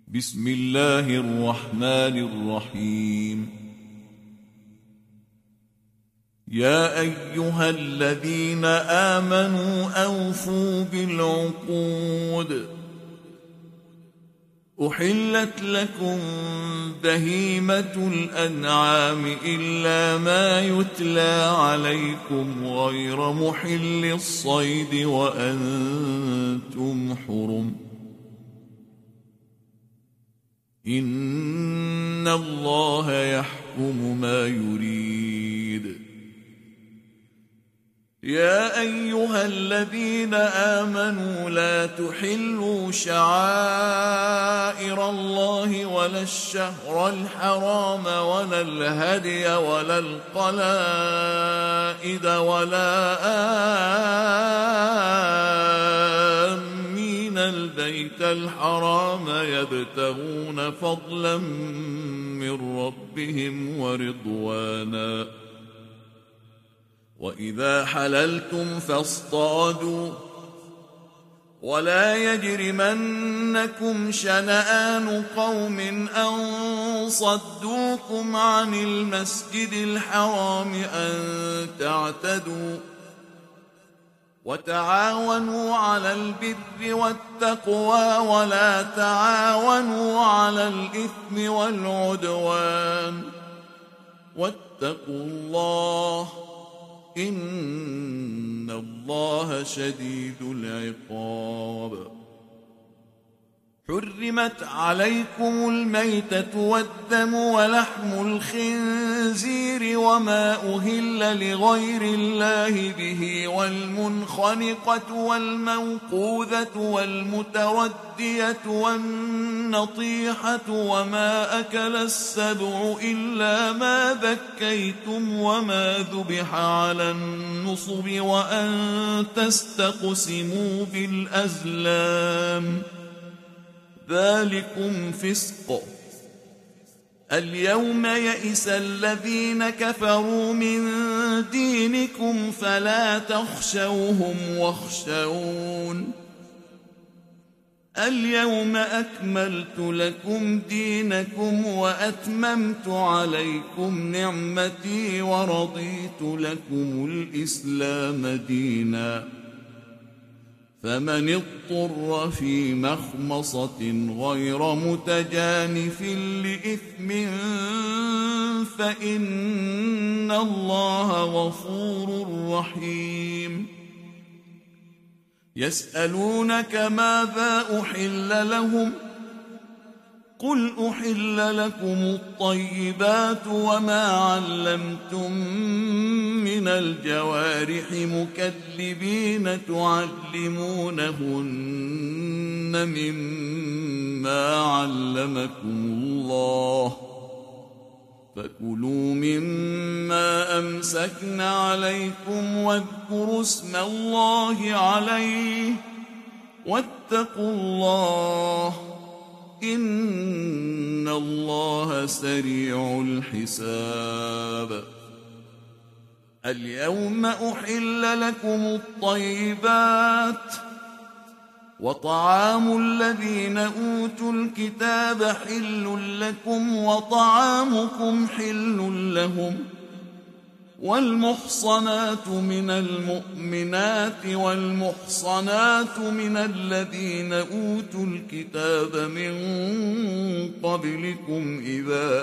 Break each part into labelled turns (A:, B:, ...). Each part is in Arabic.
A: بسم الله الرحمن الرحيم. يا أيها الذين آمنوا أوفوا بالعقود. أحلت لكم بهيمة الأنعام إلا ما يتلى عليكم غير محل الصيد وأنتم حرم. إن الله يحكم ما يريد. يا أيها الذين آمنوا لا تحلوا شعائر الله ولا الشهر الحرام ولا الهدي ولا القلائد ولا آمين البيت الحرام يبتغون فضلا من ربهم ورضوانا. وإذا حللتم فاصطادوا ولا يجرمنكم شنآن قوم أن صدوكم عن المسجد الحرام أن تعتدوا. وتعاونوا على البر والتقوى ولا تعاونوا على الإثم والعدوان. واتقوا الله إن الله شديد العقاب. حرمت عليكم الميتة والدم ولحم الخنزير وما أهل لغير الله به والمنخنقة والموقوذة والمتردية والنطيحة وما أكل السبع إلا ما ذكيتم وما ذبح على النصب وأن تستقسموا بالأزلام ذلكم فسق. اليوم يئس الذين كفروا من دينكم فلا تخشوهم واخشون. اليوم أكملت لكم دينكم وأتممت عليكم نعمتي ورضيت لكم الإسلام دينا. فمن اضطر في مخمصة غير متجانف لإثم فإن الله غفور رحيم. يسألونك ماذا أحل لهم قل أحل لكم الطيبات وما علمتم من الجوارح مكلبين تعلمونهن مما علمكم الله فكلوا مما أمسكن عليكم واذكروا اسم الله عليه واتقوا الله إن الله سريع الحساب. اليوم أحل لكم الطيبات وطعام الذين أوتوا الكتاب حل لكم وطعامكم حل لهم. والمحصنات من المؤمنات والمحصنات من الذين أوتوا الكتاب من قبلكم إذا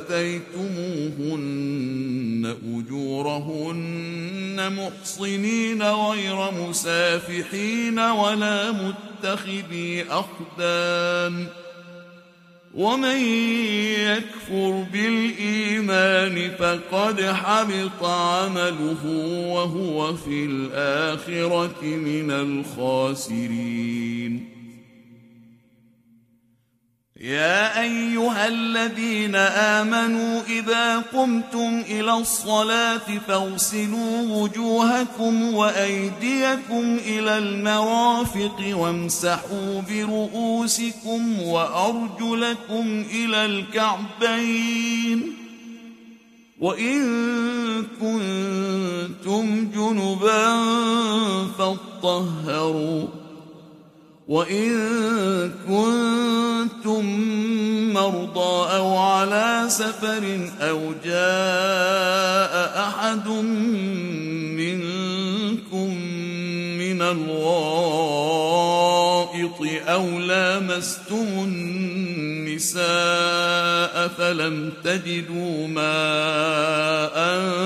A: آتيتموهن أجورهن محصنين غير مسافحين ولا متخذي أخدان. ومن يكفر بالإيمان فقد حبط عمله وهو في الآخرة من الخاسرين. يا أيها الذين آمنوا إذا قمتم إلى الصلاة فاغسلوا وجوهكم وأيديكم إلى المرافق وامسحوا برؤوسكم وأرجلكم إلى الكعبين. وإن كنتم جنبا فاطهروا وإن كنتم مرضى أو على سفر أو جاء أحد منكم من الغائط أو لامستم النساء فلم تجدوا ماء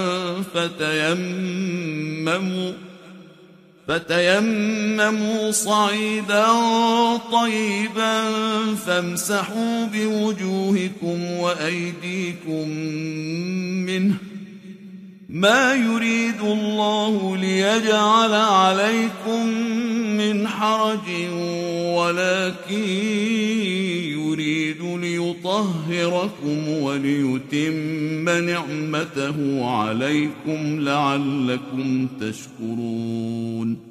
A: فتيمموا صعيدا طيبا فامسحوا بوجوهكم وأيديكم منه ما يريد الله ليجعل عليكم من حرج ولكن يريد ليطهركم وليتم نعمته عليكم لعلكم تشكرون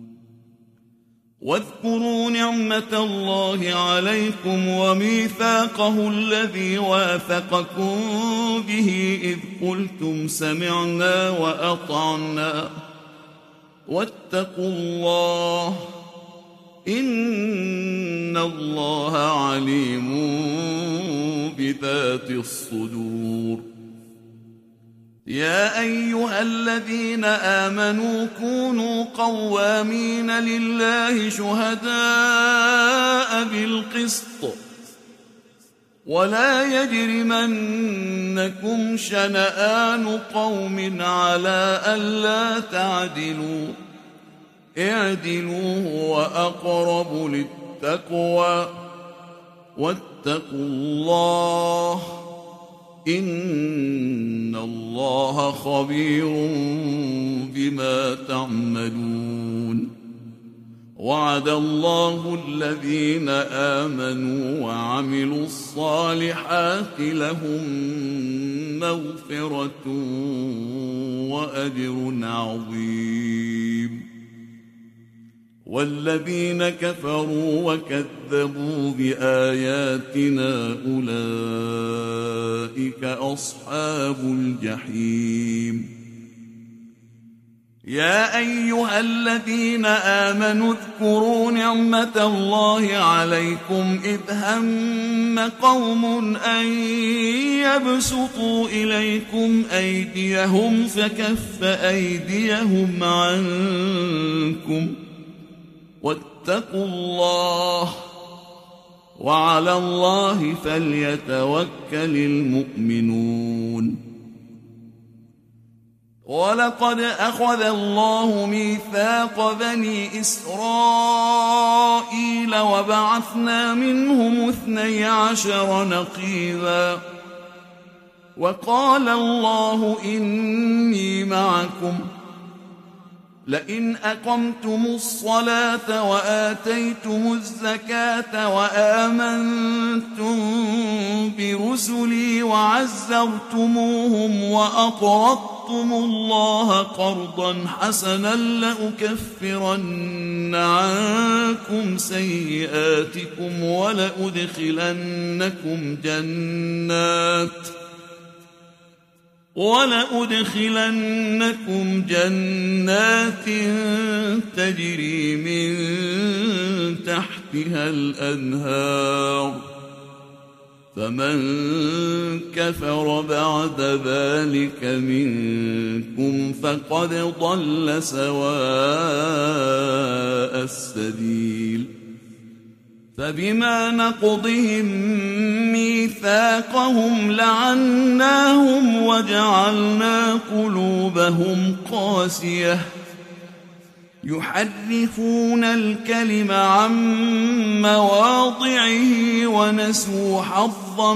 A: واذكروا نعمة الله عليكم وميثاقه الذي واثقكم به إذ قلتم سمعنا وأطعنا واتقوا الله إن الله عليم بذات الصدور يا أيها الذين آمنوا كونوا قوامين لله شهداء بالقسط ولا يجرمنكم شنآن قوم على ألا تعدلوا اعدلوا هو أقرب للتقوى واتقوا الله إن الله خبير بما تعملون وعد الله الذين آمنوا وعملوا الصالحات لهم مغفرة وأجر عظيم والذين كفروا وكذبوا بآياتنا أولئك أصحاب الجحيم يا أيها الذين آمنوا اذكروا نعمة الله عليكم إذ هم قوم أن يبسطوا إليكم أيديهم فكف أيديهم عنكم واتقوا الله وعلى الله فليتوكل المؤمنون ولقد أخذ الله ميثاق بني إسرائيل وبعثنا منهم 12 نقيبا وقال الله إني معكم لئن أقمتم الصلاة وآتيتم الزكاة وآمنتم برسلي وعزرتموهم وأقرضتم الله قرضا حسنا لأكفرن عنكم سيئاتكم ولأدخلنكم جنات تجري من تحتها الأنهار فمن كفر بعد ذلك منكم فقد ضل سواء السبيل فبما نقضهم ميثاقهم لعناهم وجعلنا قلوبهم قاسية يحرفون الكلم عن مواضعه ونسوا حظا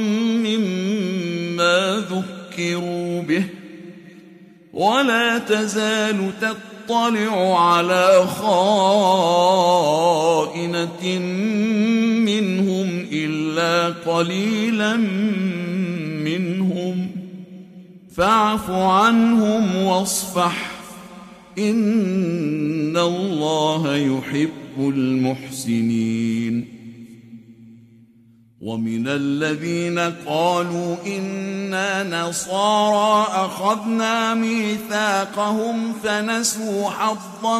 A: مما ذكروا به ولا تزال تطلع على خائنة منهم إلا قليلا منهم فاعف عنهم واصفح إن الله يحب المحسنين ومن الذين قالوا إنا نصارى أخذنا ميثاقهم فنسوا حظا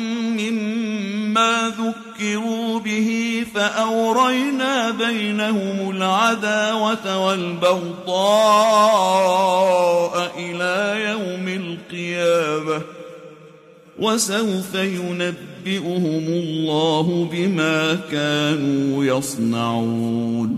A: مما ذكروا به فأورينا بينهم العداوة والبغضاء إلى يوم القيامة وسوف ينبئهم الله بما كانوا يصنعون.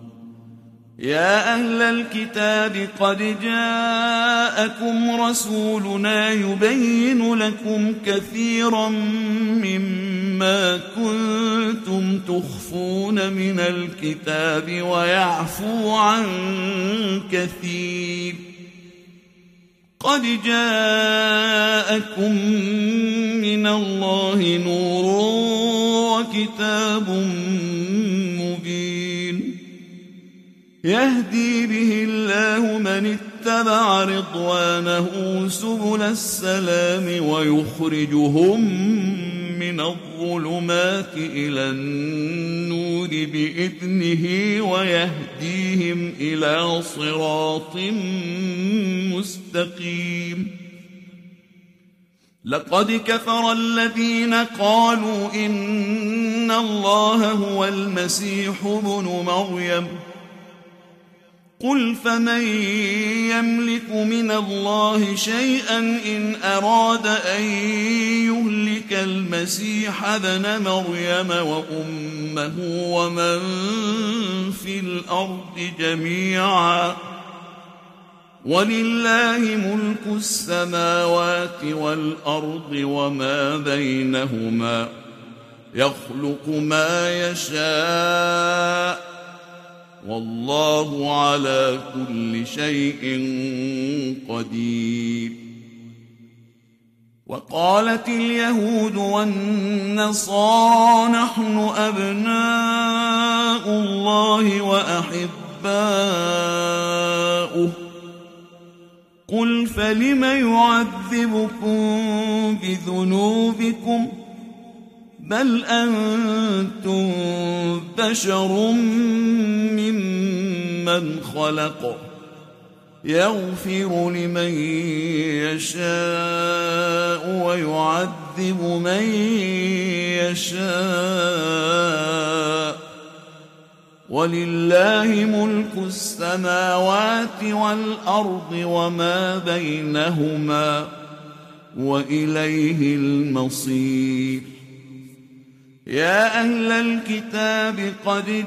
A: يا أهل الكتاب قد جاءكم رسولنا يبين لكم كثيرا مما كنتم تخفون من الكتاب ويعفو عن كثير. قد جاءكم من الله نور وكتاب مبين يهدي به الله من اتبع رضوانه سبل السلام ويخرجهم من الظلمات إلى النور بإذنه ويهديهم إلى صراط مستقيم. لقد كفر الذين قالوا إن الله هو المسيح ابن مريم قل فمن يملك من الله شيئا إن أراد أن يهلك المسيح ابن مريم وأمه ومن في الأرض جميعا ولله ملك السماوات والأرض وما بينهما يخلق ما يشاء والله على كل شيء قدير. وقالت اليهود والنصارى نحن أبناء الله وأحباؤه قل فلم يعذبكم بذنوبكم بل أنتم بشر ممن خلق يغفر لمن يشاء ويعذب من يشاء ولله ملك السماوات والأرض وما بينهما وإليه المصير. يا أهل الكتاب قد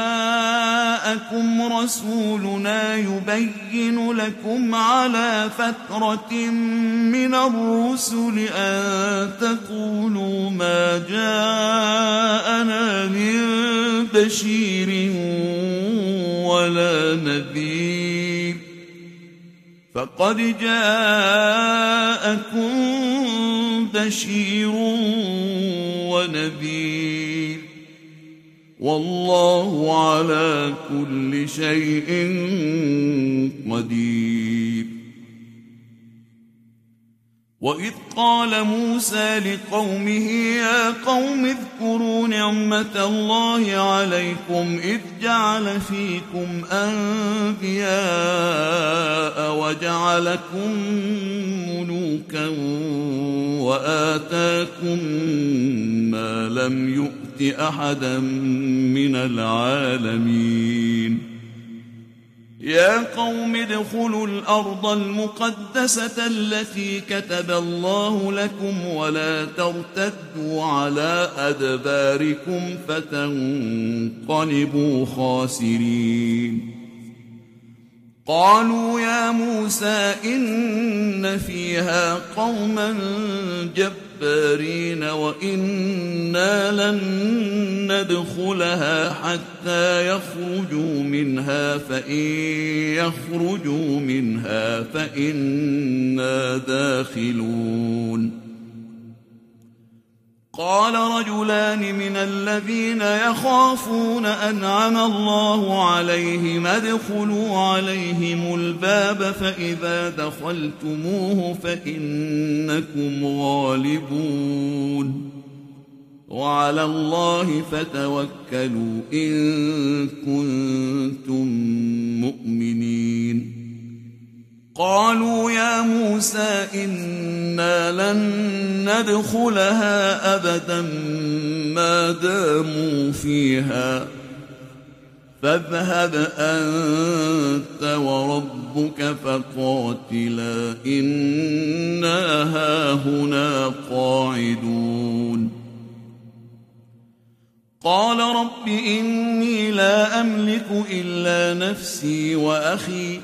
A: جاءكم رسولنا يبين لكم على فترة من الرسل أن تقولوا ما جاءنا من بشير ولا نذير فقد جاءكم بشير ونذير والله على كل شيء قدير. وإذ قال موسى لقومه يا قوم اذكروا نعمة الله عليكم إذ جعل فيكم أنبياء وجعلكم ملوكا وآتاكم ما لم يؤت أحدا من العالمين. يا قوم ادخلوا الأرض المقدسة التي كتب الله لكم ولا ترتدوا على أدباركم فتنقلبوا خاسرين. قالوا يا موسى إن فيها قوما جبارين وإنا لن ندخلها حتى يخرجوا منها فإن يخرجوا منها فإنا داخلون. قال رجلان من الذين يخافون أنعم الله عليهم ادخلوا عليهم الباب فإذا دخلتموه فإنكم غالبون وعلى الله فتوكلوا إن كنتم فاذهب أنت وربك فقاتلا إنا هاهنا قاعدون. قال رب إني لا أملك إلا نفسي وأخي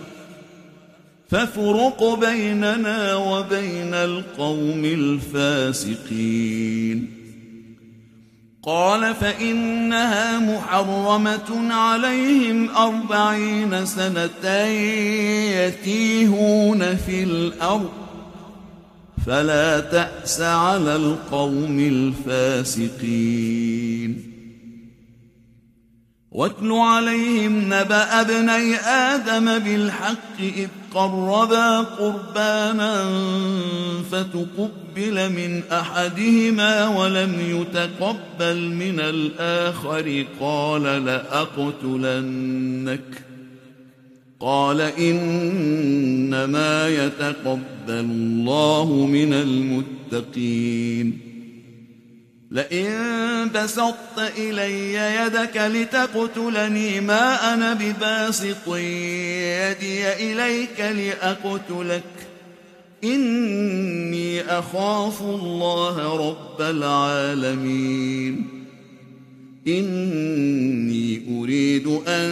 A: فافرق بيننا وبين القوم الفاسقين. قال فإنها محرمة عليهم 40 سنة يتيهون في الأرض فلا تأس على القوم الفاسقين. واتل عليهم نبأ ابني آدم بالحق إذ قربا قربانا فتقبل من أحدهما ولم يتقبل من الآخر قال لأقتلنك قال إنما يتقبل الله من المتقين. لئن بسطت إلي يدك لتقتلني ما أنا بباسط يدي إليك لأقتلك إني أخاف الله رب العالمين. إني أريد أن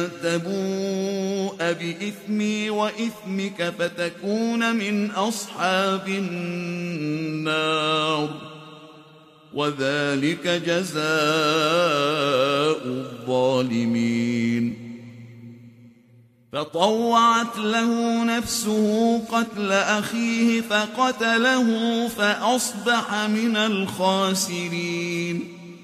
A: تبوء بإثمي وإثمك فتكون من أصحاب النار وذلك جزاء الظالمين. فطوعت له نفسه قتل أخيه فقتله فأصبح من الخاسرين.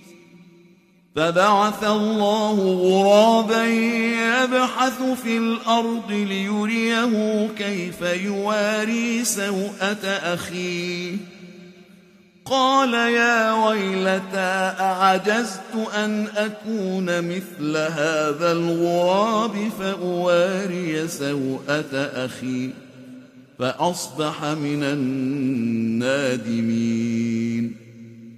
A: فبعث الله غرابا يبحث في الأرض ليريه كيف يواري سوءة أخيه قال يا ويلتى أعجزت أن أكون مثل هذا الغراب فأواري سوءة أخي فأصبح من النادمين.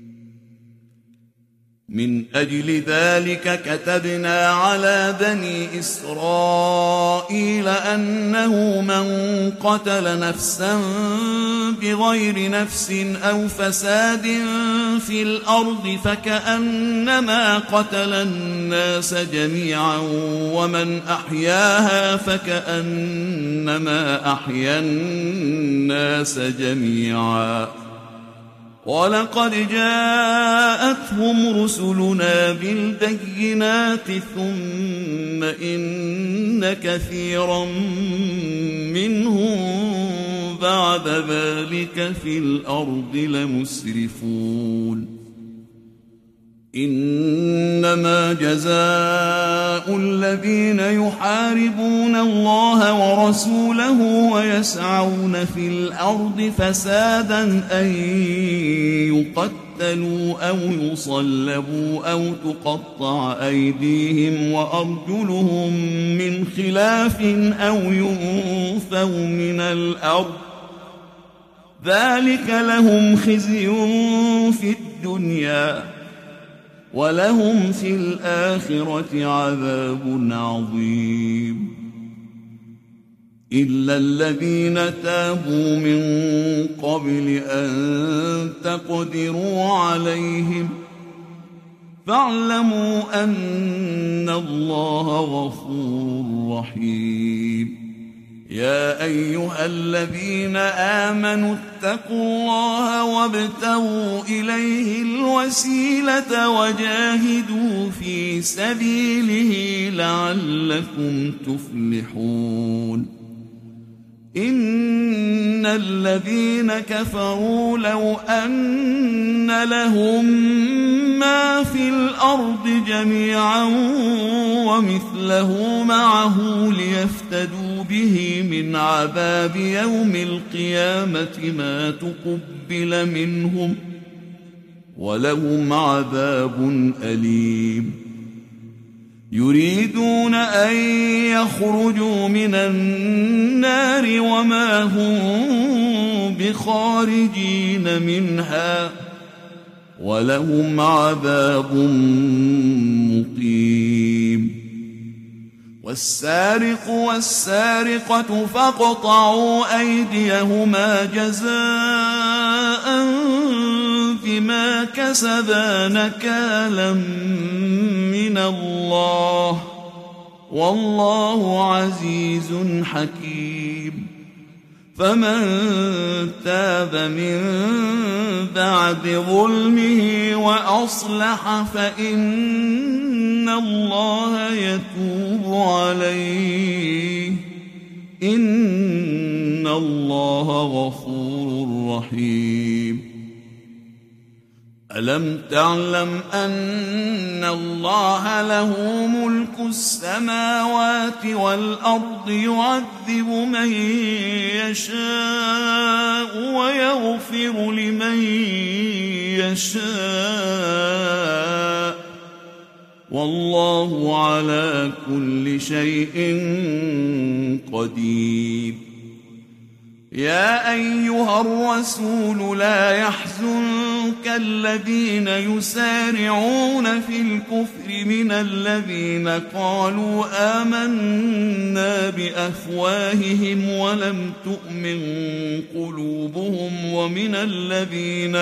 A: من أجل ذلك كتبنا على بني إسرائيل أنه من قتل نفسا بغير نفس أو فساد في الأرض فكأنما قتل الناس جميعا ومن أحياها فكأنما أحيا الناس جميعا. ولقد جاءتهم رسلنا بالبينات ثم إن كثيرا منهم بعد ذلك في الأرض لمسرفون. إنما جزاء الذين يحاربون الله ورسوله ويسعون في الأرض فسادا أن يقتلوا أو يصلبوا أو تقطع أيديهم وأرجلهم من خلاف أو ينفوا من الأرض ذلك لهم خزي في الدنيا ولهم في الآخرة عذاب عظيم. إلا الذين تابوا من قبل أن تقدروا عليهم فاعلموا أن الله غفور رحيم. يا أيها الذين آمنوا اتقوا الله وابتغوا إليه الوسيلة وجاهدوا في سبيله لعلكم تفلحون. إن الذين كفروا لو أن لهم ما في الأرض جميعا ومثله معه ليفتدوا به من عذاب يوم القيامة ما تقبل منهم ولهم عذاب أليم. يريدون أن يخرجوا من النار وما هم بخارجين منها ولهم عذاب مقيم. والسارق والسارقة فاقطعوا أيديهما جزاء بما كسبا نكالا من الله والله عزيز حكيم فمن تاب من بعد ظلمه وأصلح فإن الله يتوب عليه إن الله غفور رحيم ألم تعلم أن الله له ملك السماوات والأرض يعذب من يشاء ويغفر لمن يشاء والله على كل شيء قدير يا أيها الرسول لا يحزنك الذين يسارعون في الكفر من الذين قالوا آمنا بأفواههم ولم تؤمن قلوبهم ومن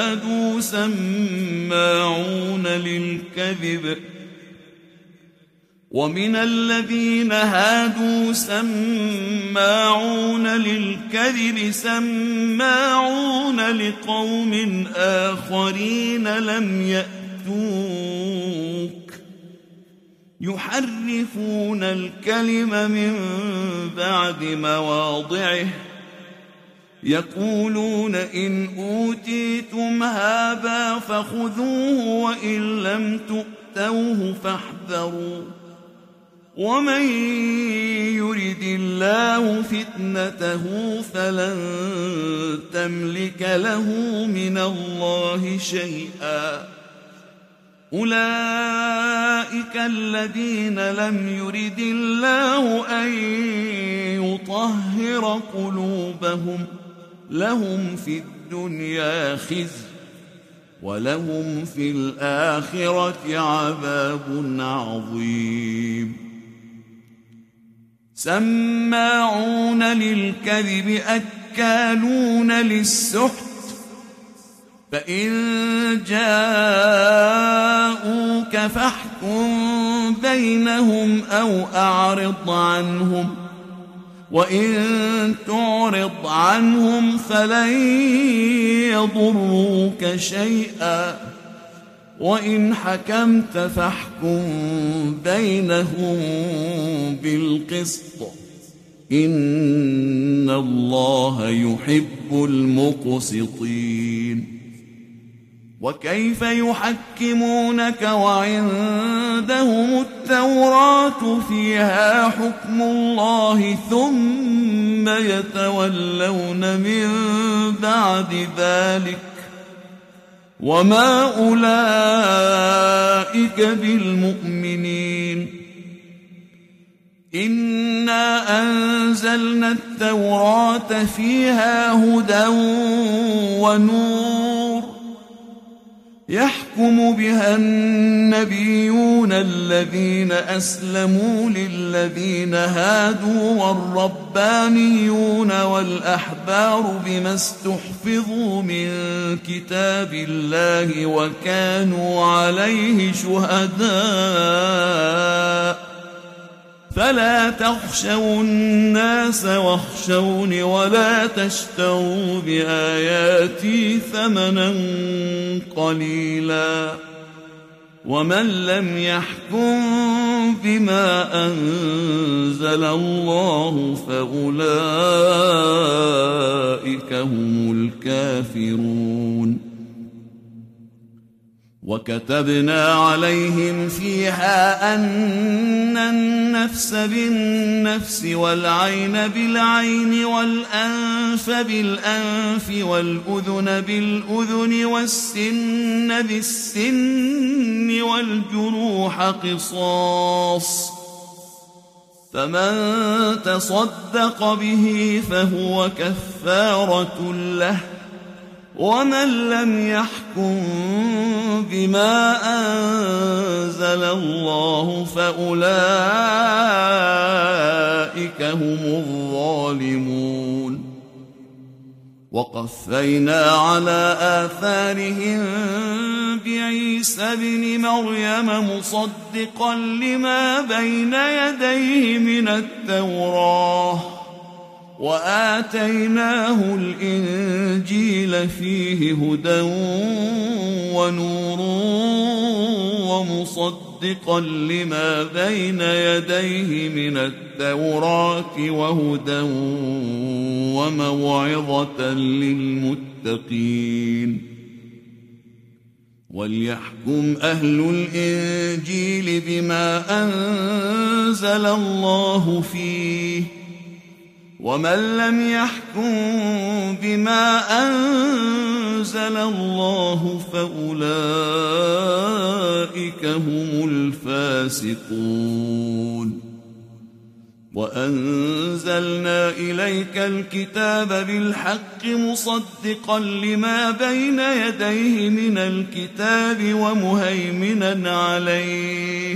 A: الذين هادوا سماعون للكذب سماعون لقوم آخرين لم يأتوك يحرفون الكلم من بعد مواضعه يقولون إن أوتيتم هذا فخذوه وإن لم تؤتوه فاحذروا ومن يرد الله فتنته فلن تملك له من الله شيئا أولئك الذين لم يرد الله أن يطهر قلوبهم لهم في الدنيا خزي ولهم في الآخرة عذاب عظيم سماعون للكذب أكالون للسحت فإن جاءوك فاحكم بينهم أو أعرض عنهم وإن تعرض عنهم فلن يضروك شيئا وإن حكمت فاحكم بينهم بالقسط إن الله يحب المقسطين وكيف يحكمونك وعندهم التوراة فيها حكم الله ثم يتولون من بعد ذلك وما أولئك بالمؤمنين إنا أنزلنا التوراة فيها هدى ونور يحكم بها النبيون الذين أسلموا للذين هادوا والربانيون والأحبار بما استحفظوا من كتاب الله وكانوا عليه شهداء فلا تخشوا الناس واخشوني ولا تشتروا بآياتي ثمنا قليلا ومن لم يحكم بما أنزل الله فأولئك هم الكافرون وكتبنا عليهم فيها أن النفس بالنفس والعين بالعين والأنف بالأنف والأذن بالأذن والسن بالسن والجروح قصاص فمن تصدق به فهو كفارة له ومن لم يحكم بما أنزل الله فأولئك هم الظالمون. وقفينا على آثارهم بعيسى ابن مريم مصدقا لما بين يديه من التوراة وآتيناه الإنجيل فيه هدى ونور ومصدقا لما بين يديه من التوراة وهدى وموعظة للمتقين. وليحكم أهل الإنجيل بما أنزل الله فيه ومن لم يحكم بما أنزل الله فأولئك هم الفاسقون. وأنزلنا إليك الكتاب بالحق مصدقا لما بين يديه من الكتاب ومهيمنا عليه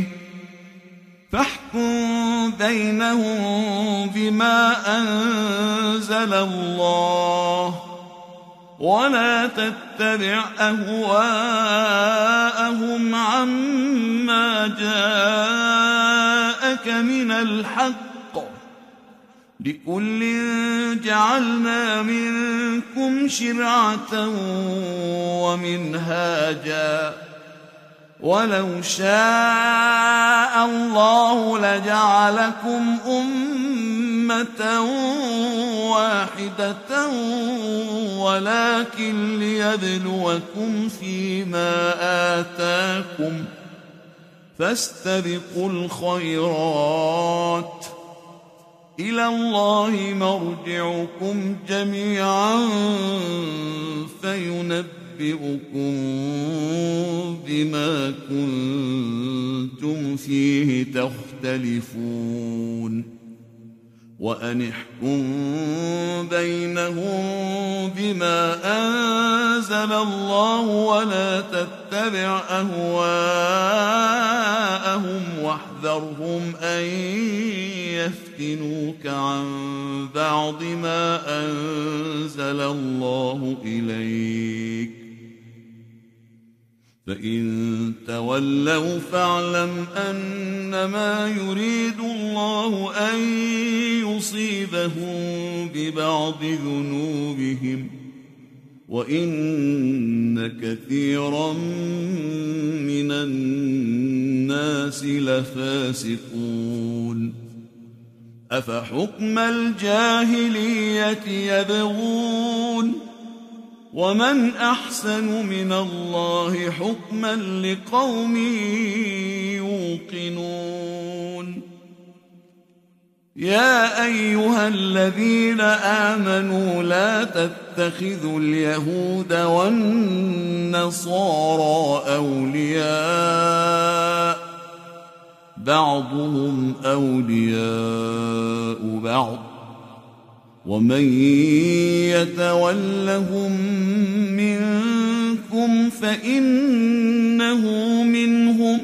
A: فاحكم بينهم بما أنزل الله ولا تتبع أهواءهم عما جاءك من الحق لكل جعلنا منكم شرعة ومنهاجا ولو شاء الله لجعلكم أمة واحدة ولكن ليبلوكم فيما آتاكم فاستبقوا الخيرات إلى الله مرجعكم جميعا فينبئكم بما كنتم فيه تختلفون. وأن احكم بينهم بما أنزل الله ولا تتبع أهواءهم واحذرهم أن يفتنوك عن بعض ما أنزل الله إليك فإن تولوا فاعلم أنما يريد الله أن يصيبهم ببعض ذنوبهم وإن كثيرا من الناس لفاسقون. أفحكم الجاهلية يبغون ومن أحسن من الله حكما لقوم يوقنون. يا أيها الذين آمنوا لا تتخذوا اليهود والنصارى أولياء بعضهم أولياء بعض ومن يتولهم منكم فإنه منهم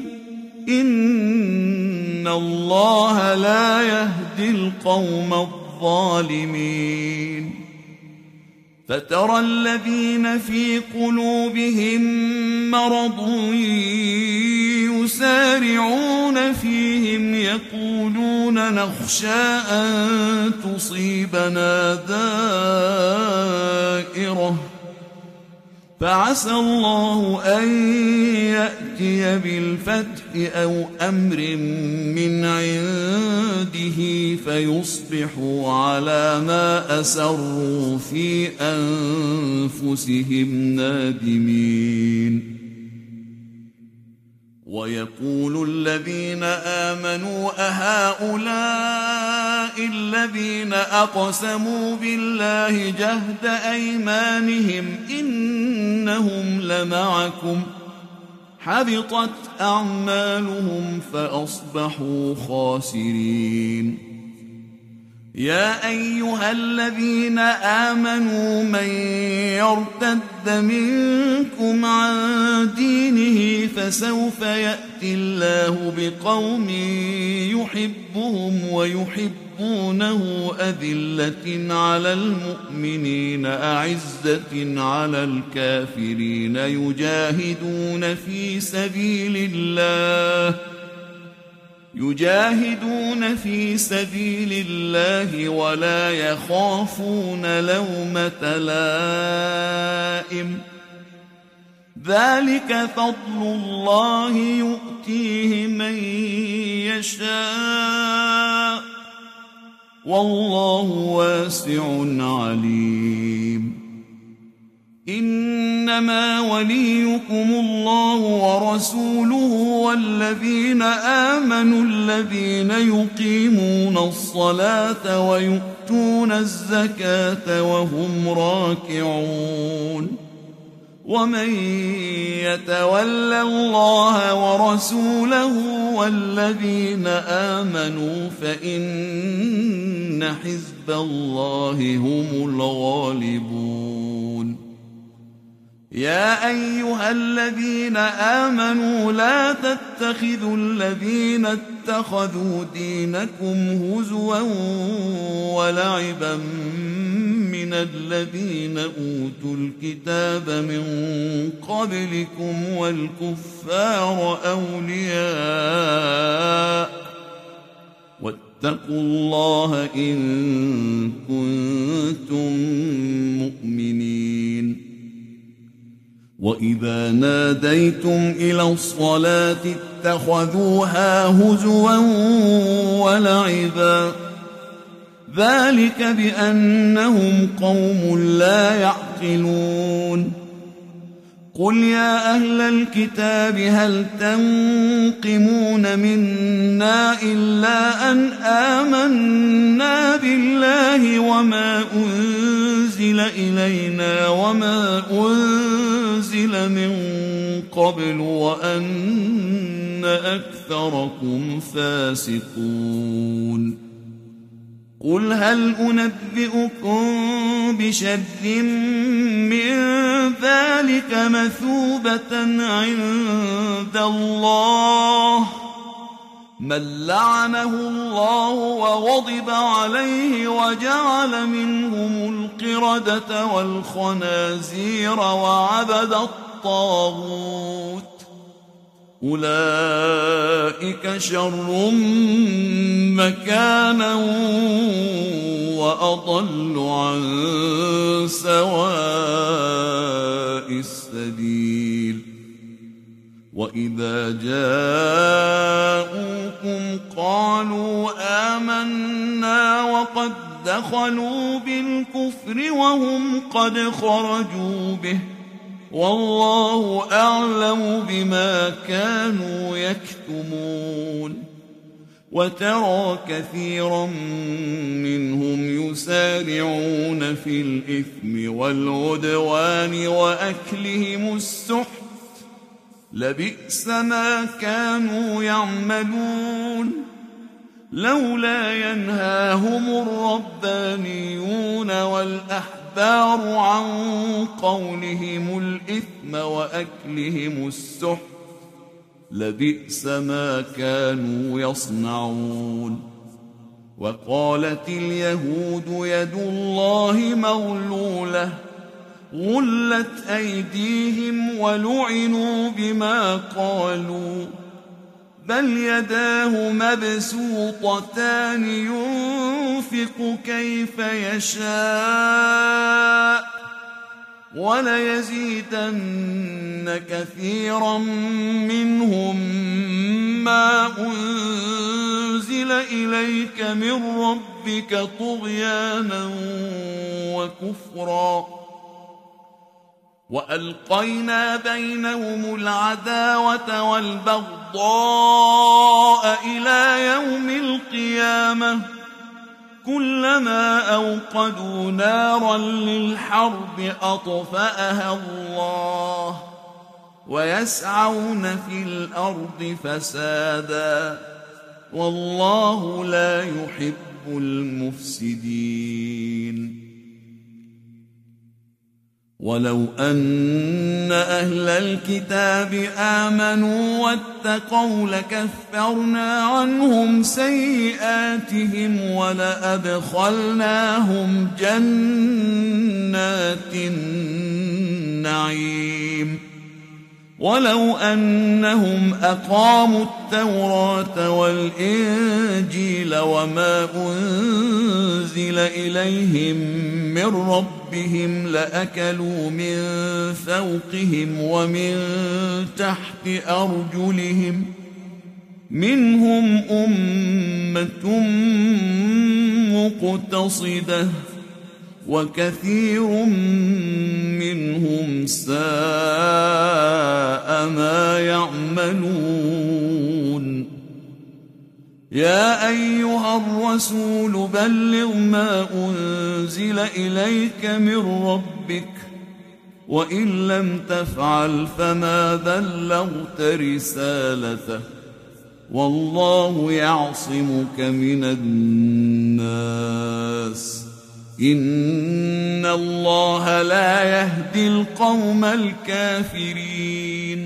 A: إن الله لا يهدي القوم الظالمين. فترى الذين في قلوبهم مرض يسارعون فيهم يقولون نخشى أن تصيبنا دائرة فعسى الله أن يأتي بالفتح أو أمر من عنده فيصبحوا على ما أسروا في أنفسهم نادمين. ويقول الذين آمنوا أهؤلاء الذين أقسموا بالله جهد أيمانهم إنهم لمعكم حبطت أعمالهم فأصبحوا خاسرين. يا أيها الذين آمنوا من يرتد منكم عن دينه فسوف يأتي الله بقوم يحبهم ويحبونه أذلة على المؤمنين أعزة على الكافرين يجاهدون في سبيل الله ولا يخافون لومة لائم ذلك فضل الله يؤتيه من يشاء والله واسع عليم إنما وليكم الله ورسوله والذين آمنوا الذين يقيمون الصلاة ويؤتون الزكاة وهم راكعون ومن يتول الله ورسوله والذين آمنوا فإن حزب الله هم الغالبون يا أيها الذين آمنوا لا تتخذوا الذين اتخذوا دينكم هزوا ولعبا من الذين أوتوا الكتاب من قبلكم والكفار أولياء واتقوا الله إن كنتم مؤمنين وإذا ناديتم إلى الصلاة اتخذوها هزوا ولعبا ذلك بأنهم قوم لا يعقلون قل يا أهل الكتاب هل تنقمون منا إلا أن آمنا بالله وما أنزل إلينا وما أنزل من قبل وأن أكثركم فاسقون قل هل أنبئكم بشر من ذلك مثوبة عند الله من لعنه الله وغضب عليه وجعل منهم القردة والخنازير وعبد الطاغوت أولئك شر مكانا وأضل عن سواء السبيل وإذا جاءوكم قالوا آمنا وقد دخلوا بالكفر وهم قد خرجوا به والله أعلم بما كانوا يكتمون وترى كثيرا منهم يسارعون في الإثم والعدوان وأكلهم السحت لبئس ما كانوا يعملون لولا ينهاهم الربانيون والأحبار عن قولهم الإثم وأكلهم السحت لبئس ما كانوا يصنعون وقالت اليهود يد الله مغلولة غلت أيديهم ولعنوا بما قالوا بل يداه مبسوطتان ينفق كيف يشاء وليزيدن كثيرا منهم ما أنزل إليك من ربك طغيانا وكفرا وألقينا بينهم العداوة والبغضاء إلى يوم القيامة كلما أوقدوا نارا للحرب أطفأها الله ويسعون في الأرض فسادا والله لا يحب المفسدين. ولو أن أهل الكتاب آمنوا واتقوا لكفرنا عنهم سيئاتهم ولأدخلناهم جنات النعيم. ولو أنهم أقاموا التوراة والإنجيل وما أنزل إليهم من ربهم لأكلوا من فوقهم ومن تحت أرجلهم منهم أمة مقتصدة وكثير منهم ساء ما يعملون. يا أيها الرسول بلغ ما أنزل إليك من ربك وإن لم تفعل فما بلغت رسالته والله يعصمك من الناس إن الله لا يهدي القوم الكافرين.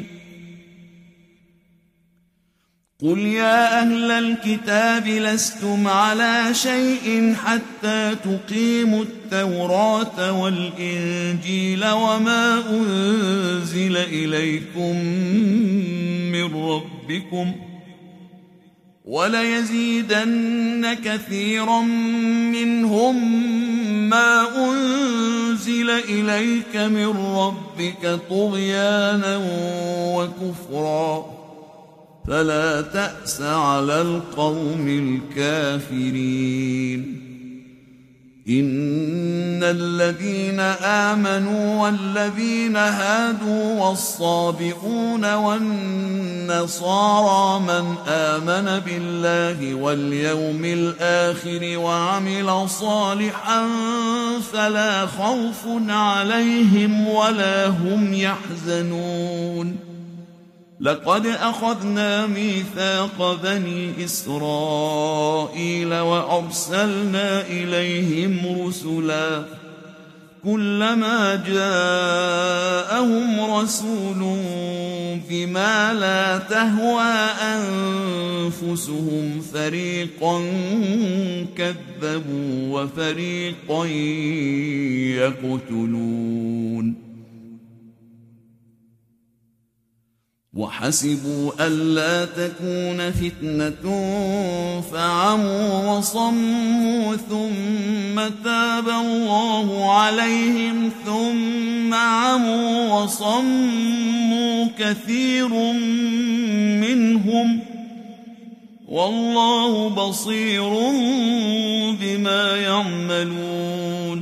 A: قل يا أهل الكتاب لستم على شيء حتى تقيموا التوراة والإنجيل وما أنزل إليكم من ربكم وليزيدن كثيرا منهم ما أنزل إليك من ربك طغيانا وكفرا فلا تأس على القوم الكافرين. إن الذين آمنوا والذين هادوا والصابئون والنصارى من آمن بالله واليوم الآخر وعمل صالحا فلا خوف عليهم ولا هم يحزنون. لقد أخذنا ميثاق بني إسرائيل وأرسلنا إليهم رسلا كلما جاءهم رسول بما لا تهوى أنفسهم فريقا كذبوا وفريقا يقتلون. وحسبوا ألا تكون فتنة فعموا وصموا ثم تاب الله عليهم ثم عموا وصموا كثير منهم والله بصير بما يعملون.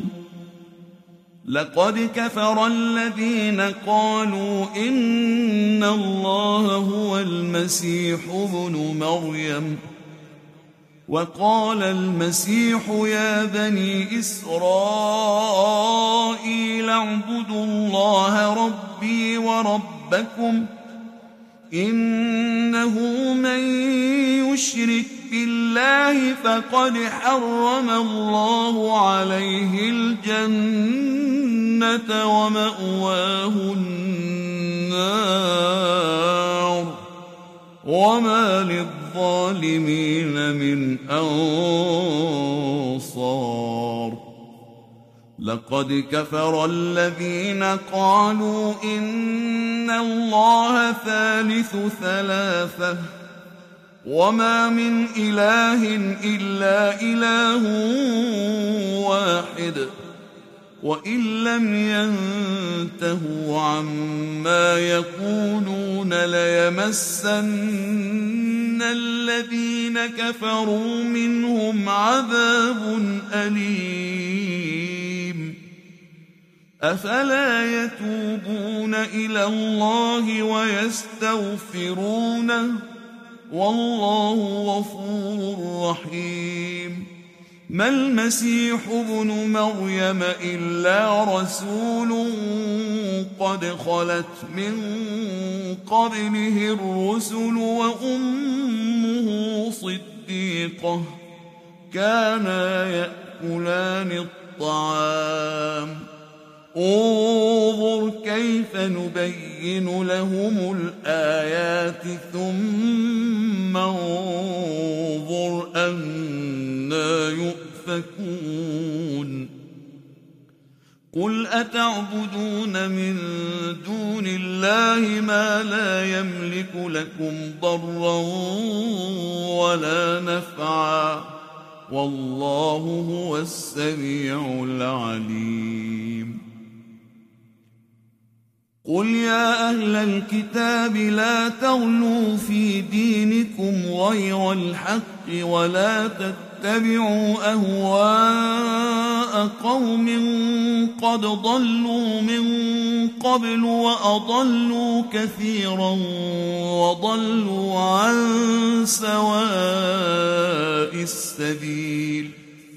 A: لقد كفر الذين قالوا إن الله هو المسيح ابن مريم وقال المسيح يا بني إسرائيل اعبدوا الله ربي وربكم إنه من يشرك بالله فقد حرم الله عليه الجنة ومأواه النار وما للظالمين من أنصار. لقد كفر الذين قالوا إن الله ثالث ثلاثة وما من إله إلا إله واحد وإن لم ينتهوا عما يقولون ليمسن الذين كفروا منهم عذاب أليم. أفلا يتوبون إلى الله ويستغفرونه والله غفور رحيم. ما المسيح ابن مريم إلا رسول قد خلت من قبله الرسل وأمه صديقة كانا يأكلان الطعام انظر كيف نبين لهم الآيات ثم انظر أنى يؤفكون قل أتعبدون من دون الله ما لا يملك لكم ضرا ولا نفعا والله هو السميع العليم قل يا أهل الكتاب لا تغلوا في دينكم غير الحق ولا تتبعوا أهواء قوم قد ضلوا من قبل وأضلوا كثيرا وضلوا عن سواء السبيل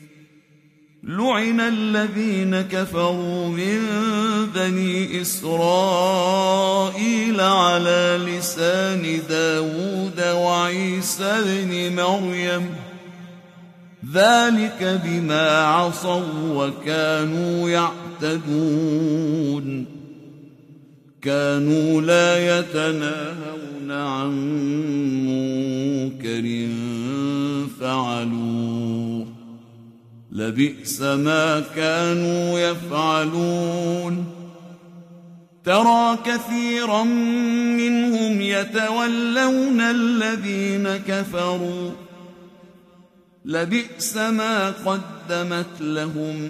A: لعن الذين كفروا من بني إسرائيل على لسان داود وعيسى بن مريم ذلك بما عصوا وكانوا يعتدون كانوا لا يتناهون عن منكر فعلوه لبئس ما كانوا يفعلون ترى كثيرا منهم يتولون الذين كفروا لبئس ما قدمت لهم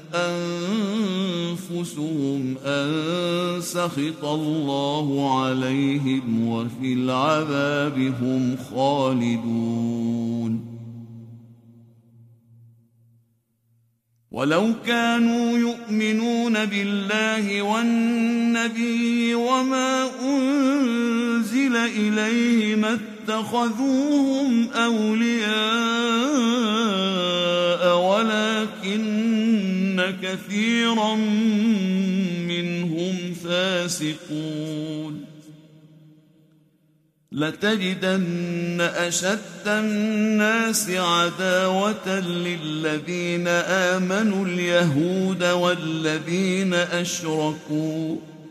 A: أنفسهم أن سخط الله عليهم وفي العذاب هم خالدون ولو كانوا يؤمنون بالله والنبي وما أنزل إليه ما اتخذوهم أولياء ولكن كثيرا منهم فاسقون لتجدن أشد الناس عداوة للذين آمنوا اليهود والذين أشركوا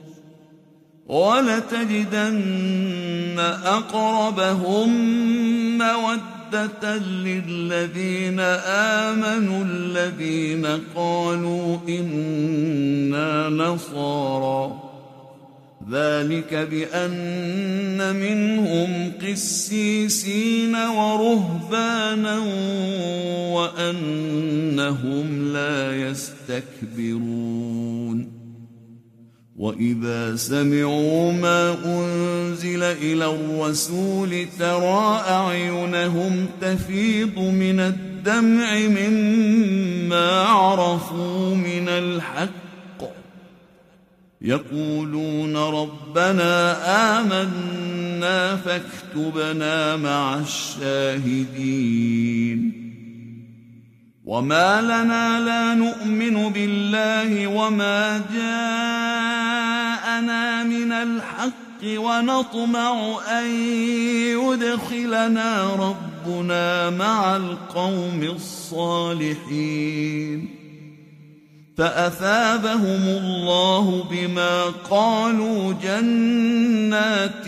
A: ولتجدن أقربهم مودة للذين آمنوا الذين قالوا إنا نصارى ذلك بأن منهم قسيسين ورهبانا وأنهم لا يستكبرون وإذا سمعوا ما أنزل إلى الرسول ترى أعينهم تفيض من الدمع مما عرفوا من الحق يقولون ربنا آمنا فاكتبنا مع الشاهدين وما لنا لا نؤمن بالله وما جاءنا من الحق ونطمع أن يدخلنا ربنا مع القوم الصالحين فأثابهم الله بما قالوا جنات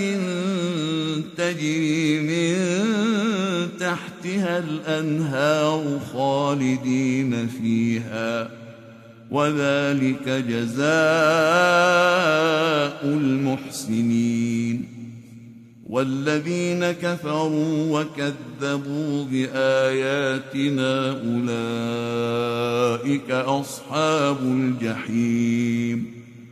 A: تجري من تحتها الأنهار خالدين فيها وذلك جزاء المحسنين والذين كفروا وكذبوا بآياتنا أولئك أصحاب الجحيم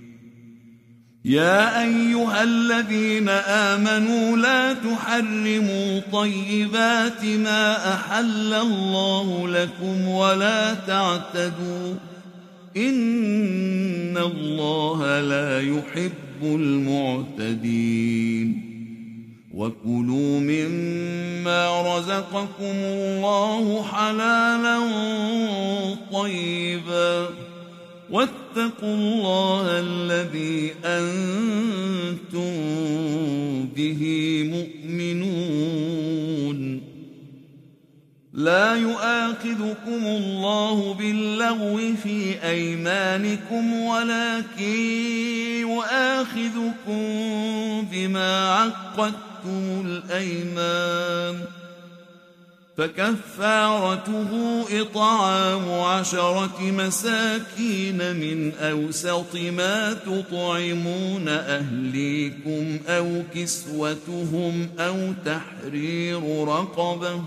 A: يا أيها الذين آمنوا لا تحرموا طيبات ما أحل الله لكم ولا تعتدوا إن الله لا يحب المعتدين وكلوا مما رزقكم الله حلالا طيبا واتقوا الله الذي أنتم به مؤمنون
B: لا يؤاخذكم الله باللغو في أيمانكم ولكن يؤاخذكم بما عقدتم الأيمان فكفارته إطعام 10 مساكين من أوسط ما تطعمون أهليكم أو كسوتهم أو تحرير رقبة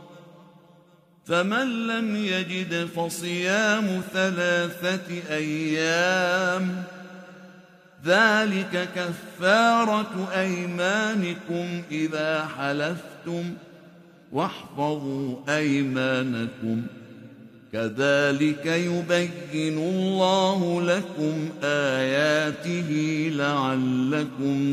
B: فمن لم يجد فصيام 3 أيام ذلك كفارة أيمانكم إذا حلفتم واحفظوا أيمانكم كذلك يبين الله لكم آياته لعلكم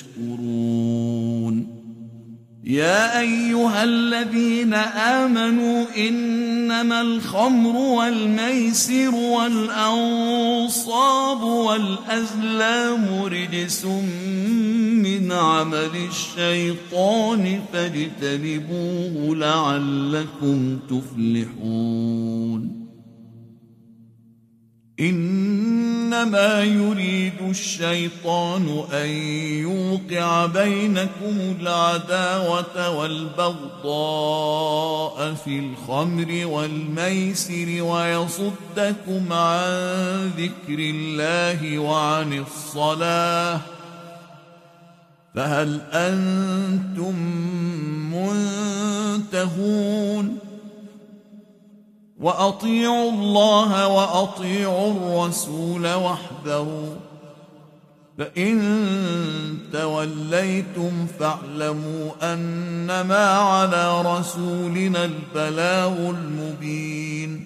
B: تشكرون يا أيها الذين آمنوا إنما الخمر والميسر والأنصاب والأزلام رجس من عمل الشيطان فاجتنبوه لعلكم تفلحون إنما يريد الشيطان أن يوقع بينكم العداوة والبغضاء في الخمر والميسر ويصدكم عن ذكر الله وعن الصلاة فهل أنتم منتهون وأطيعوا الله وأطيعوا الرسول واحذروا فإن توليتم فاعلموا أنما على رسولنا البلاغ المبين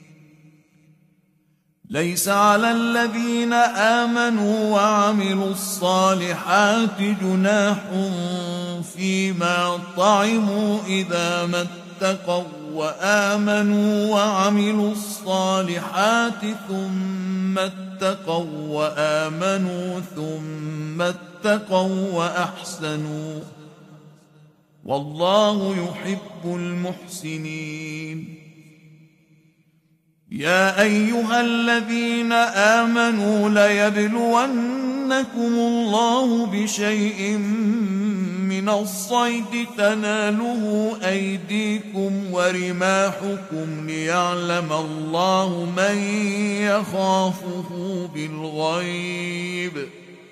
B: ليس على الذين آمنوا وعملوا الصالحات جناح فيما طعموا إذا ما اتقوا وآمنوا وعملوا الصالحات ثم اتقوا وآمنوا ثم اتقوا وأحسنوا والله يحب المحسنين يا أيها الذين آمنوا ليبلونكم الله بشيء من الصيد تناله أيديكم ورماحكم ليعلم الله من يخافه بالغيب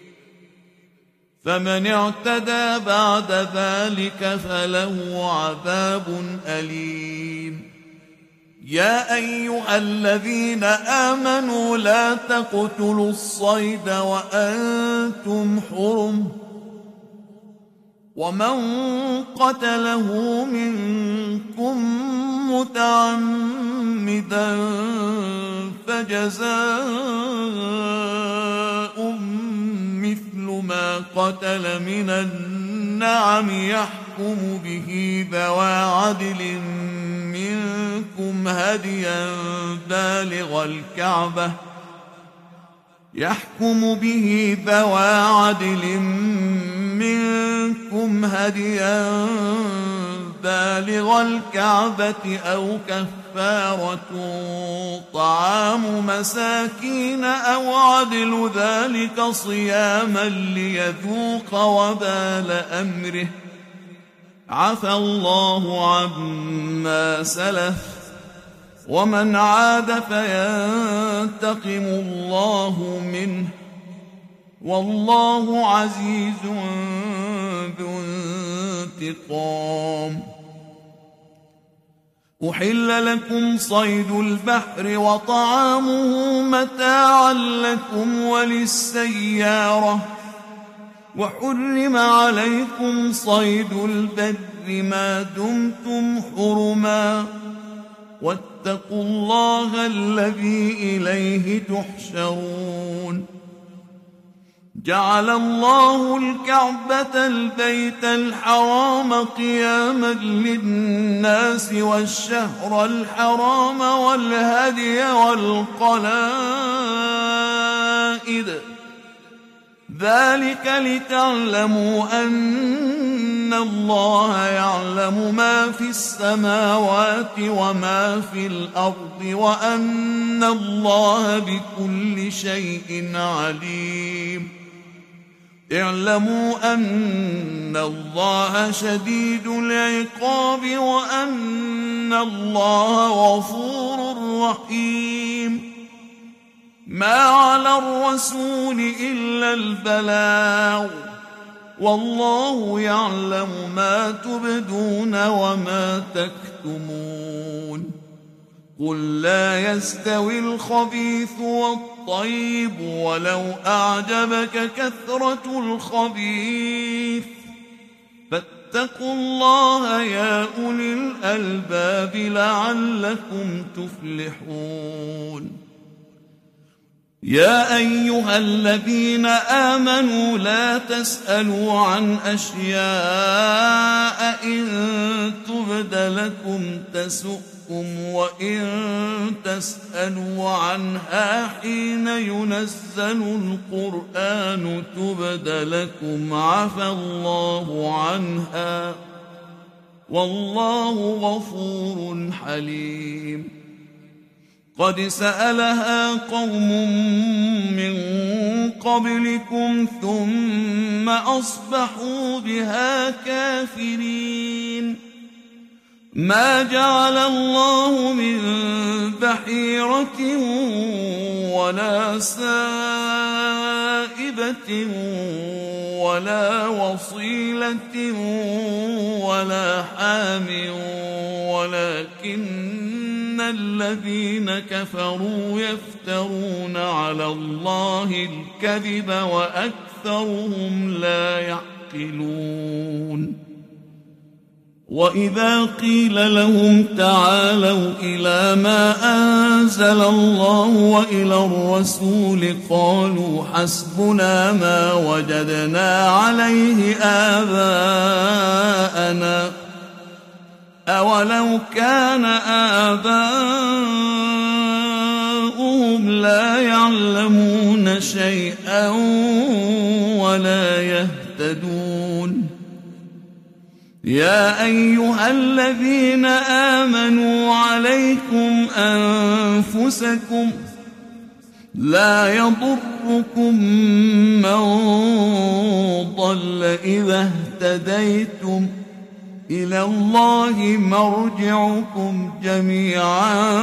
B: فمن اعتدى بعد ذلك فله عذاب أليم يا أيها الذين آمنوا لا تقتلوا الصيد وأنتم حرم ومن قتله منكم متعمدا فجزاء مثل ما قتل من النعم يحكم به ذوى عدل منكم هديا بالغ الكعبة أو كفارة طعام مساكين أو عدل ذلك صياما ليذوق وبال أمره عفى الله عما سلف ومن عاد فينتقم الله منه والله عزيز ذو انتقام أحل لكم صيد البحر وطعامه متاعا لكم وللسيارة وحرم عليكم صيد البر ما دمتم حرما واتقوا الله الذي إليه تحشرون جعل الله الكعبة البيت الحرام قياما للناس والشهر الحرام والهدي والقلائد ذلك لتعلموا أن أن الله يعلم ما في السماوات وما في الأرض وأن الله بكل شيء عليم. اعلموا أن الله شديد العقاب وأن الله غفور رحيم. ما على الرسول إلا البلاغ والله يعلم ما تبدون وما تكتمون. قل لا يستوي الخبيث والطيب ولو أعجبك كثرة الخبيث فاتقوا الله يا أولي الألباب لعلكم تفلحون. يا أيها الذين آمنوا لا تسألوا عن أشياء إن تبد لكم تسؤكم وإن تسألوا عنها حين ينزل القرآن تبد لكم عفى الله عنها والله غفور حليم. قد سألها قوم من قبلكم ثم أصبحوا بها كافرين. ما جعل الله من بحيرة ولا سائبة ولا وصيلة ولا حام ولكن الذين كفروا يفترون على الله الكذب وأكثرهم لا يعقلون. وإذا قيل لهم تعالوا إلى ما أنزل الله وإلى الرسول قالوا حسبنا ما وجدنا عليه آباءنا أولو كان آباؤهم لا يعلمون شيئا ولا يهتدون. يا أيها الذين آمنوا عليكم أنفسكم لا يضركم من ضل إذا اهتديتم إلى الله مرجعكم جميعا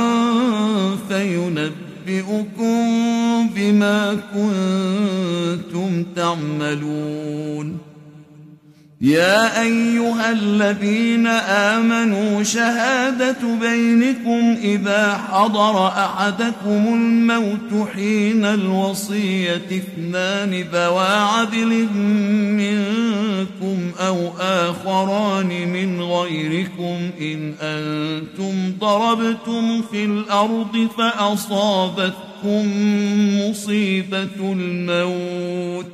B: فينبئكم بما كنتم تعملون. يا أيها الذين آمنوا شهادة بينكم إذا حضر أحدكم الموت حين الوصية اثنان ذوى عدل منكم أو آخران من غيركم إن أنتم ضربتم في الأرض فأصابتكم مصيبة الموت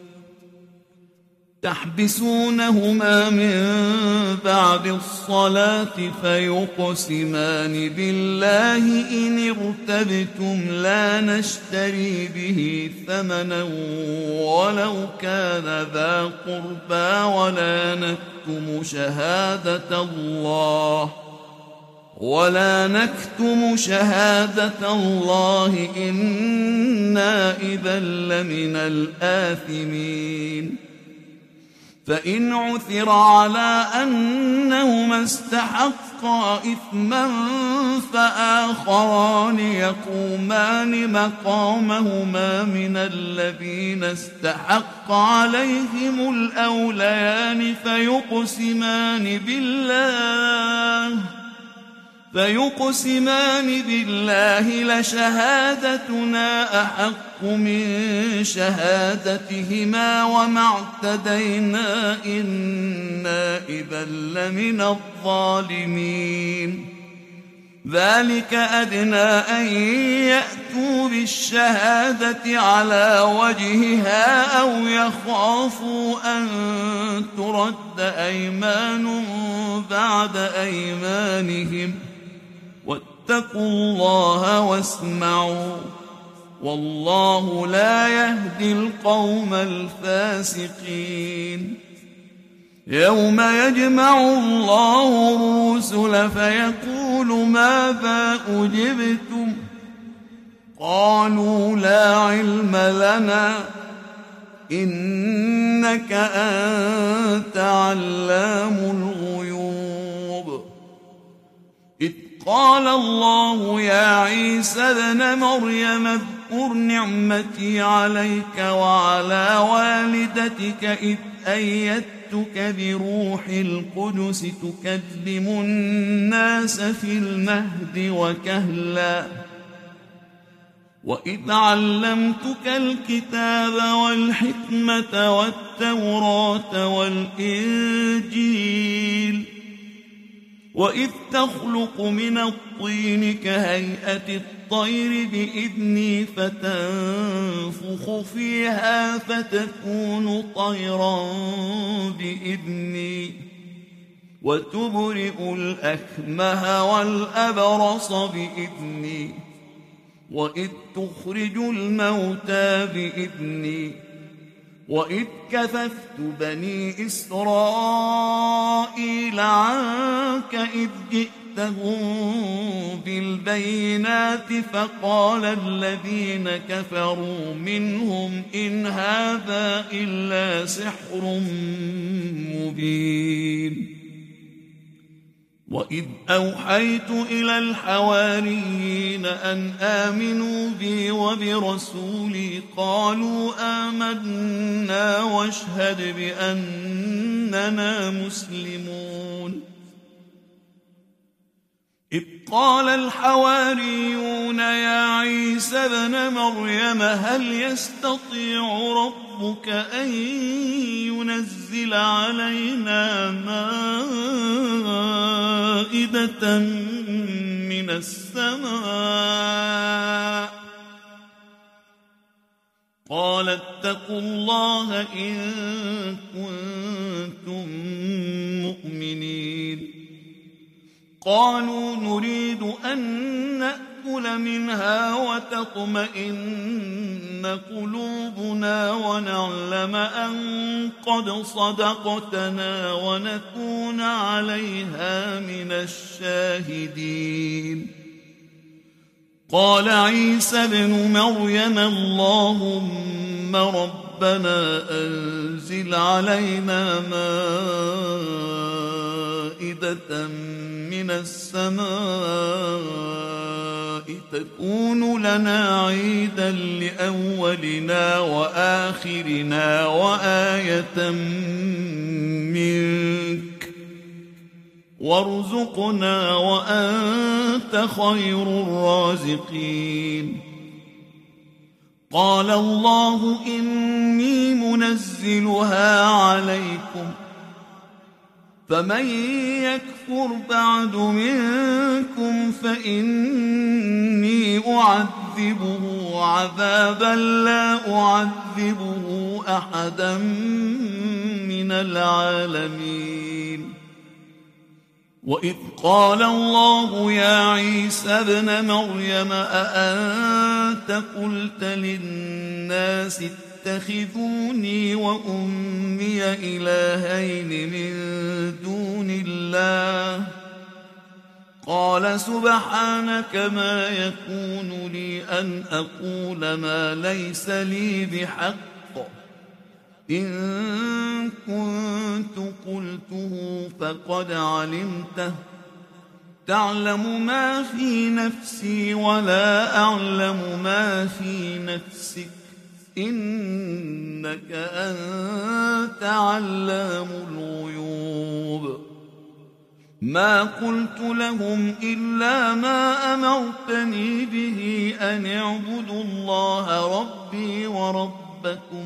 B: تحبسونهما من بعد الصلاة فيقسمان بالله إن ارتبتم لا نشتري به ثمنا ولو كان ذا قربى ولا نكتم شهادة الله إنا إذا لمن الآثمين. فإن عثر على أنهما استحقا إثما فآخران يقومان مقامهما من الذين استحق عليهم الأوليان فيقسمان بالله لشهادتنا أحق من شهادتهما وما اعتدينا إنا إذا لمن الظالمين. ذلك أدنى أن يأتوا بالشهادة على وجهها أو يخافوا أن ترد أيمان بعد أيمانهم واتقوا الله واسمعوا والله لا يهدي القوم الفاسقين. يوم يجمع الله الرسل فيقول ماذا أجبتم قالوا لا علم لنا إنك أنت علام الغيوب إذ قال الله يا عيسى ابن مريم اذكر نعمتي عليك وعلى والدتك إذ أيدتك بروح القدس تكلم الناس في المهد وكهلا وإذ علمتك الكتاب والحكمة والتوراة والإنجيل وإذ تخلق من الطين كهيئة الطير بإذني فتنفخ فيها فتكون طيرا بإذني وتبرئ الأكمه والأبرص بإذني وإذ تخرج الموتى بإذني وإذ كففت بني إسرائيل عنك إذ جئتهم بالبينات فقال الذين كفروا منهم إن هذا إلا سحر مبين وإذ أوحيت إلى الحواريين أن آمنوا بي وبرسولي قالوا آمنا واشهد بأننا مسلمون إذ قال الحواريون يا عيسى ابن مريم هل يستطيع ربك أن ينزل علينا مائدة من السماء قال اتقوا الله إن كنتم مؤمنين قالوا نريد أن نأكل منها وتطمئن قلوبنا ونعلم أن قد صدقتنا ونكون عليها من الشاهدين قال عيسى ابن مريم اللهم ربنا أنزل علينا مائدة من السماء تكون لنا عيدا لأولنا وآخرنا وآية منك وارزقنا وأنت خير الرازقين قال الله إني منزلها عليكم فمن يكفر بعد منكم فإني أعذبه عذابا لا أعذبه أحدا من العالمين وإذ قال الله يا عيسى ابن مريم أأنت قلت للناس اتخذوني وأمي إلهين من دون الله قال سبحانك ما يكون لي أن أقول ما ليس لي بحق إن كنت قلته فقد علمته تعلم ما في نفسي ولا أعلم ما في نفسك إنك أنت علام الغيوب ما قلت لهم إلا ما أمرتني به أن اعبدوا الله ربي وربكم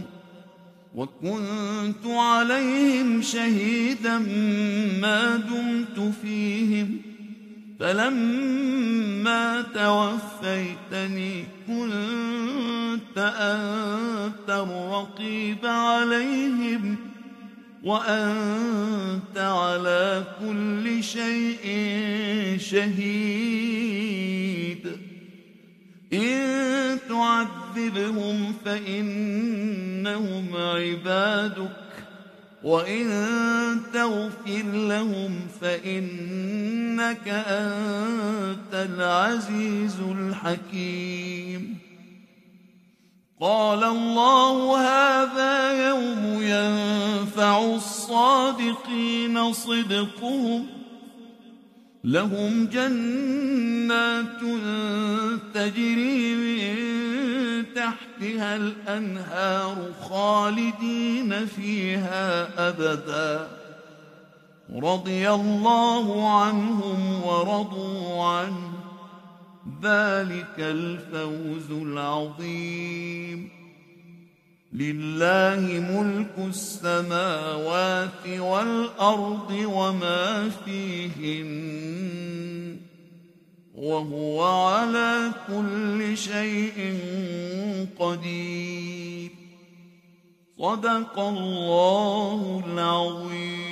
B: وكنت عليهم شهيدا ما دمت فيهم فلما توفيتني كنت أنت الرقيب عليهم وأنت على كل شيء شهيد إن تعذبهم فإنهم عبادك وإن تغفر لهم فإنك أنت العزيز الحكيم. قال الله هذا يوم ينفع الصادقين صدقهم، لهم جنات تجري من تحتها الأنهار خالدين فيها أبدا، رضي الله عنهم ورضوا عنه، ذلك الفوز العظيم. لله ملك السماوات والأرض وما فيهن، وهو على كل شيء قدير. صدق الله العظيم.